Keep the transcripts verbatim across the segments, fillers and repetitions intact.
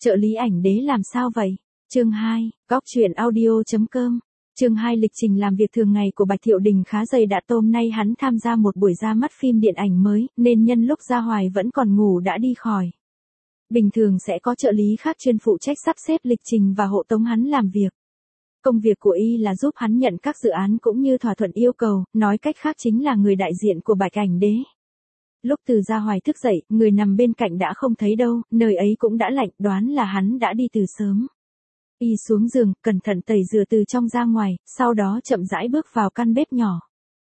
Trợ lý ảnh đế làm sao vậy? Chương hai, góc truyện audio.com. Chương hai lịch trình làm việc thường ngày của Bạch Thiệu Đình khá dày đặc. Hôm nay hắn tham gia một buổi ra mắt phim điện ảnh mới, nên nhân lúc Gia Hoài vẫn còn ngủ đã đi khỏi. Bình thường sẽ có trợ lý khác chuyên phụ trách sắp xếp lịch trình và hộ tống hắn làm việc. Công việc của y là giúp hắn nhận các dự án cũng như thỏa thuận yêu cầu, nói cách khác chính là người đại diện của Bạch ảnh đế. Lúc Từ Gia Hoài thức dậy, người nằm bên cạnh đã không thấy đâu, nơi ấy cũng đã lạnh, đoán là hắn đã đi từ sớm. Y xuống giường, cẩn thận tẩy rửa từ trong ra ngoài, sau đó chậm rãi bước vào căn bếp nhỏ.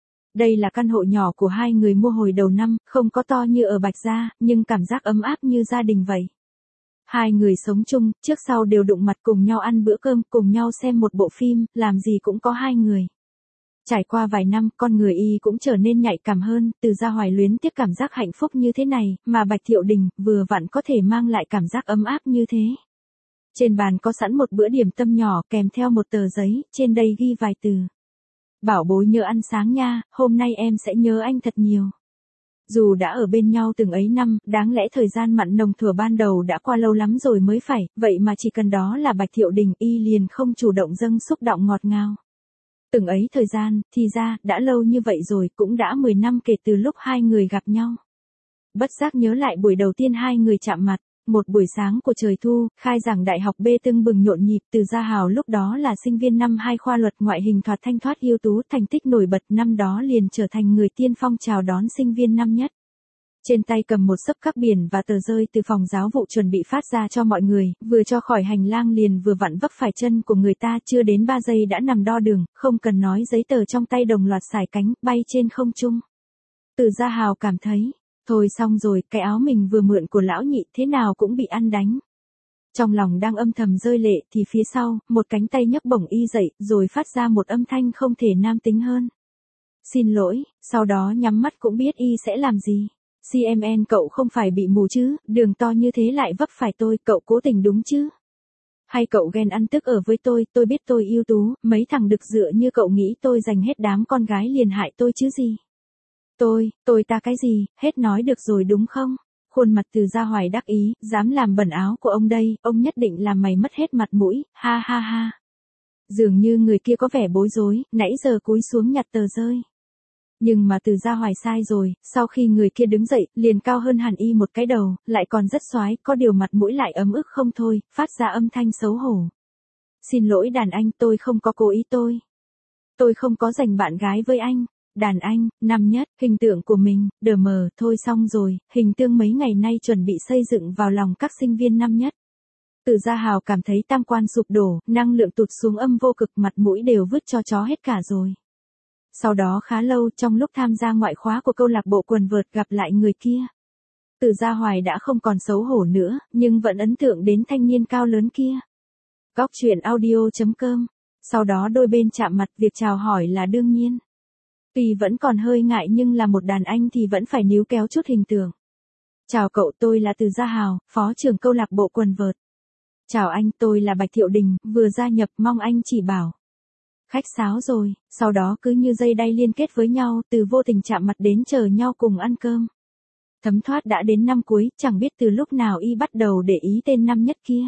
Đây là căn hộ nhỏ của hai người mua hồi đầu năm, không có to như ở Bạch Gia, nhưng cảm giác ấm áp như gia đình vậy. Hai người sống chung, trước sau đều đụng mặt cùng nhau ăn bữa cơm, cùng nhau xem một bộ phim, làm gì cũng có hai người. Trải qua vài năm, con người y cũng trở nên nhạy cảm hơn, Từ Gia Hoài luyến tiếc cảm giác hạnh phúc như thế này, mà Bạch Thiệu Đình vừa vặn có thể mang lại cảm giác ấm áp như thế. Trên bàn có sẵn một bữa điểm tâm nhỏ kèm theo một tờ giấy, trên đây ghi vài từ. Bảo bối nhớ ăn sáng nha, hôm nay em sẽ nhớ anh thật nhiều. Dù đã ở bên nhau từng ấy năm, đáng lẽ thời gian mặn nồng thuở ban đầu đã qua lâu lắm rồi mới phải, vậy mà chỉ cần đó là Bạch Thiệu Đình y liền không chủ động dâng xúc động ngọt ngào. Từng ấy thời gian, thì ra, đã lâu như vậy rồi, cũng đã mười năm kể từ lúc hai người gặp nhau. Bất giác nhớ lại buổi đầu tiên hai người chạm mặt, một buổi sáng của trời thu, khai giảng đại học B tưng bừng nhộn nhịp. Từ Gia Hào lúc đó là sinh viên năm hai khoa luật, ngoại hình thoạt thanh thoát ưu tú, thành tích nổi bật, năm đó liền trở thành người tiên phong chào đón sinh viên năm nhất. Trên tay cầm một xấp các biển và tờ rơi từ phòng giáo vụ chuẩn bị phát ra cho mọi người, vừa cho khỏi hành lang liền vừa vặn vấp phải chân của người ta, chưa đến ba giây đã nằm đo đường, không cần nói giấy tờ trong tay đồng loạt xải cánh, bay trên không trung. Từ Gia Hào cảm thấy, thôi xong rồi, cái áo mình vừa mượn của lão nhị thế nào cũng bị ăn đánh. Trong lòng đang âm thầm rơi lệ thì phía sau, một cánh tay nhấc bổng y dậy, rồi phát ra một âm thanh không thể nam tính hơn. Xin lỗi, sau đó nhắm mắt cũng biết y sẽ làm gì. xê em en cậu không phải bị mù chứ, đường to như thế lại vấp phải tôi, cậu cố tình đúng chứ? Hay cậu ghen ăn tức ở với tôi, tôi biết tôi ưu tú, mấy thằng đực dựa như cậu nghĩ tôi dành hết đám con gái liền hại tôi chứ gì? Tôi, tôi ta cái gì, hết nói được rồi đúng không? Khuôn mặt Từ Gia Hoài đắc ý, dám làm bẩn áo của ông đây, ông nhất định làm mày mất hết mặt mũi, ha ha ha. Dường như người kia có vẻ bối rối, nãy giờ cúi xuống nhặt tờ rơi. Nhưng mà Từ Gia Hoài sai rồi, sau khi người kia đứng dậy, liền cao hơn hẳn y một cái đầu, lại còn rất xoái, có điều mặt mũi lại ấm ức không thôi, phát ra âm thanh xấu hổ. Xin lỗi đàn anh, tôi không có cố ý tôi. Tôi không có dành bạn gái với anh. Đàn anh, năm nhất, hình tượng của mình, đờ mờ, thôi xong rồi, hình tượng mấy ngày nay chuẩn bị xây dựng vào lòng các sinh viên năm nhất. Từ Gia Hào cảm thấy tam quan sụp đổ, năng lượng tụt xuống âm vô cực, mặt mũi đều vứt cho chó hết cả rồi. Sau đó khá lâu, trong lúc tham gia ngoại khóa của câu lạc bộ quần vợt gặp lại người kia. Từ Gia Hoài đã không còn xấu hổ nữa, nhưng vẫn ấn tượng đến thanh niên cao lớn kia. Góc truyện audio.com. Sau đó đôi bên chạm mặt, việc chào hỏi là đương nhiên. Tuy vẫn còn hơi ngại nhưng là một đàn anh thì vẫn phải níu kéo chút hình tượng. Chào cậu, tôi là Từ Gia Hào, phó trưởng câu lạc bộ quần vợt. Chào anh, tôi là Bạch Thiệu Đình, vừa gia nhập, mong anh chỉ bảo. Khách sáo rồi, sau đó cứ như dây đay liên kết với nhau, từ vô tình chạm mặt đến chờ nhau cùng ăn cơm. Thấm thoát đã đến năm cuối, chẳng biết từ lúc nào y bắt đầu để ý tên năm nhất kia.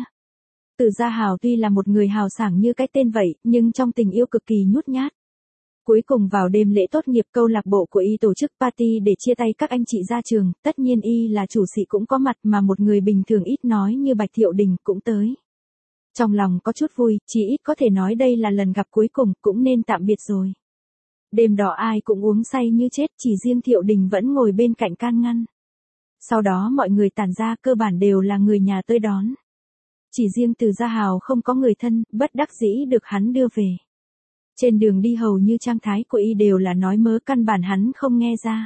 Từ Gia Hào tuy là một người hào sảng như cái tên vậy, nhưng trong tình yêu cực kỳ nhút nhát. Cuối cùng vào đêm lễ tốt nghiệp, câu lạc bộ của y tổ chức party để chia tay các anh chị ra trường, tất nhiên y là chủ sĩ cũng có mặt, mà một người bình thường ít nói như Bạch Thiệu Đình cũng tới. Trong lòng có chút vui, chỉ ít có thể nói đây là lần gặp cuối cùng, cũng nên tạm biệt rồi. Đêm đó ai cũng uống say như chết, chỉ riêng Thiệu Đình vẫn ngồi bên cạnh can ngăn. Sau đó mọi người tản ra, cơ bản đều là người nhà tới đón. Chỉ riêng Từ Gia Hào không có người thân, bất đắc dĩ được hắn đưa về. Trên đường đi hầu như trang thái của y đều là nói mớ, căn bản hắn không nghe ra.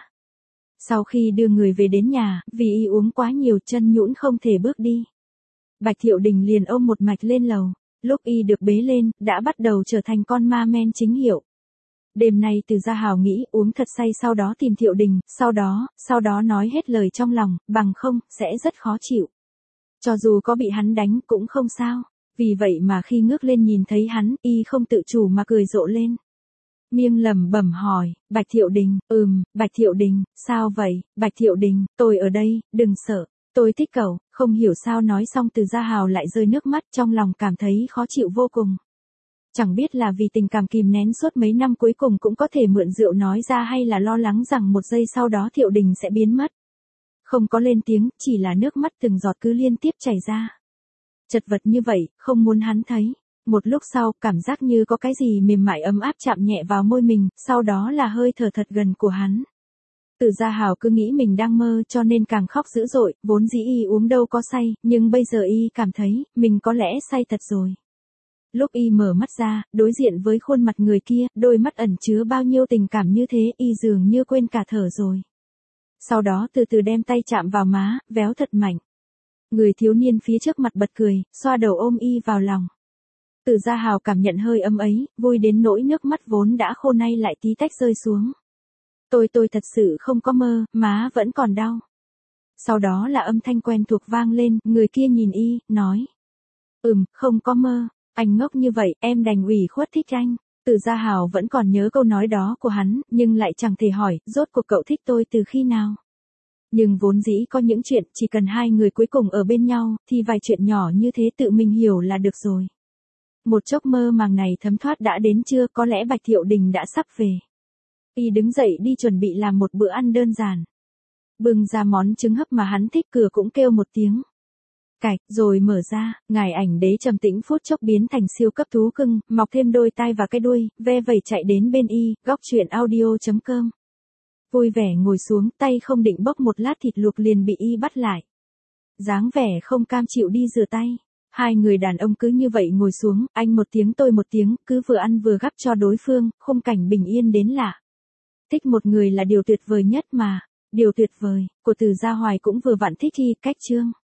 Sau khi đưa người về đến nhà, vì y uống quá nhiều, chân nhũn không thể bước đi. Bạch Thiệu Đình liền ôm một mạch lên lầu. Lúc y được bế lên, đã bắt đầu trở thành con ma men chính hiệu. Đêm nay Từ Gia Hào nghĩ uống thật say, sau đó tìm Thiệu Đình, sau đó, sau đó nói hết lời trong lòng, bằng không, sẽ rất khó chịu. Cho dù có bị hắn đánh cũng không sao. Vì vậy mà khi ngước lên nhìn thấy hắn, y không tự chủ mà cười rộ lên. Miệng lẩm bẩm hỏi, Bạch Thiệu Đình, ừm, Bạch Thiệu Đình, sao vậy, Bạch Thiệu Đình, tôi ở đây, đừng sợ. Tôi thích cậu, không hiểu sao nói xong Từ Gia Hào lại rơi nước mắt, trong lòng cảm thấy khó chịu vô cùng. Chẳng biết là vì tình cảm kìm nén suốt mấy năm cuối cùng cũng có thể mượn rượu nói ra, hay là lo lắng rằng một giây sau đó Thiệu Đình sẽ biến mất. Không có lên tiếng, chỉ là nước mắt từng giọt cứ liên tiếp chảy ra. Chật vật như vậy, không muốn hắn thấy. Một lúc sau, cảm giác như có cái gì mềm mại ấm áp chạm nhẹ vào môi mình, sau đó là hơi thở thật gần của hắn. Từ Gia Hào cứ nghĩ mình đang mơ cho nên càng khóc dữ dội, vốn dĩ y uống đâu có say, nhưng bây giờ y cảm thấy, mình có lẽ say thật rồi. Lúc y mở mắt ra, đối diện với khuôn mặt người kia, đôi mắt ẩn chứa bao nhiêu tình cảm như thế, y dường như quên cả thở rồi. Sau đó từ từ đem tay chạm vào má, véo thật mạnh. Người thiếu niên phía trước mặt bật cười, xoa đầu ôm y vào lòng. Từ Gia Hào cảm nhận hơi ấm ấy, vui đến nỗi nước mắt vốn đã khô nay lại tí tách rơi xuống. Tôi tôi thật sự không có mơ, má vẫn còn đau. Sau đó là âm thanh quen thuộc vang lên, người kia nhìn y, nói. Ừm, không có mơ, anh ngốc như vậy, em đành ủy khuất thích anh. Từ Gia Hào vẫn còn nhớ câu nói đó của hắn, nhưng lại chẳng thể hỏi, rốt cuộc cậu thích tôi từ khi nào. Nhưng vốn dĩ có những chuyện, chỉ cần hai người cuối cùng ở bên nhau, thì vài chuyện nhỏ như thế tự mình hiểu là được rồi. Một chốc mơ màng này thấm thoát đã đến trưa, có lẽ Bạch Thiệu Đình đã sắp về. Y đứng dậy đi chuẩn bị làm một bữa ăn đơn giản. Bưng ra món trứng hấp mà hắn thích, cửa cũng kêu một tiếng. Cạch, rồi mở ra, ngài ảnh đế trầm tĩnh phút chốc biến thành siêu cấp thú cưng, mọc thêm đôi tai và cái đuôi, ve vẩy chạy đến bên y, góc truyện audio chấm com. Vui vẻ ngồi xuống, tay không định bốc một lát thịt luộc liền bị y bắt lại. Dáng vẻ không cam chịu đi rửa tay. Hai người đàn ông cứ như vậy ngồi xuống, anh một tiếng tôi một tiếng, cứ vừa ăn vừa gắp cho đối phương, khung cảnh bình yên đến lạ. Thích một người là điều tuyệt vời nhất mà, điều tuyệt vời, của Từ Gia Hoài cũng vừa vặn thích y, cách chương.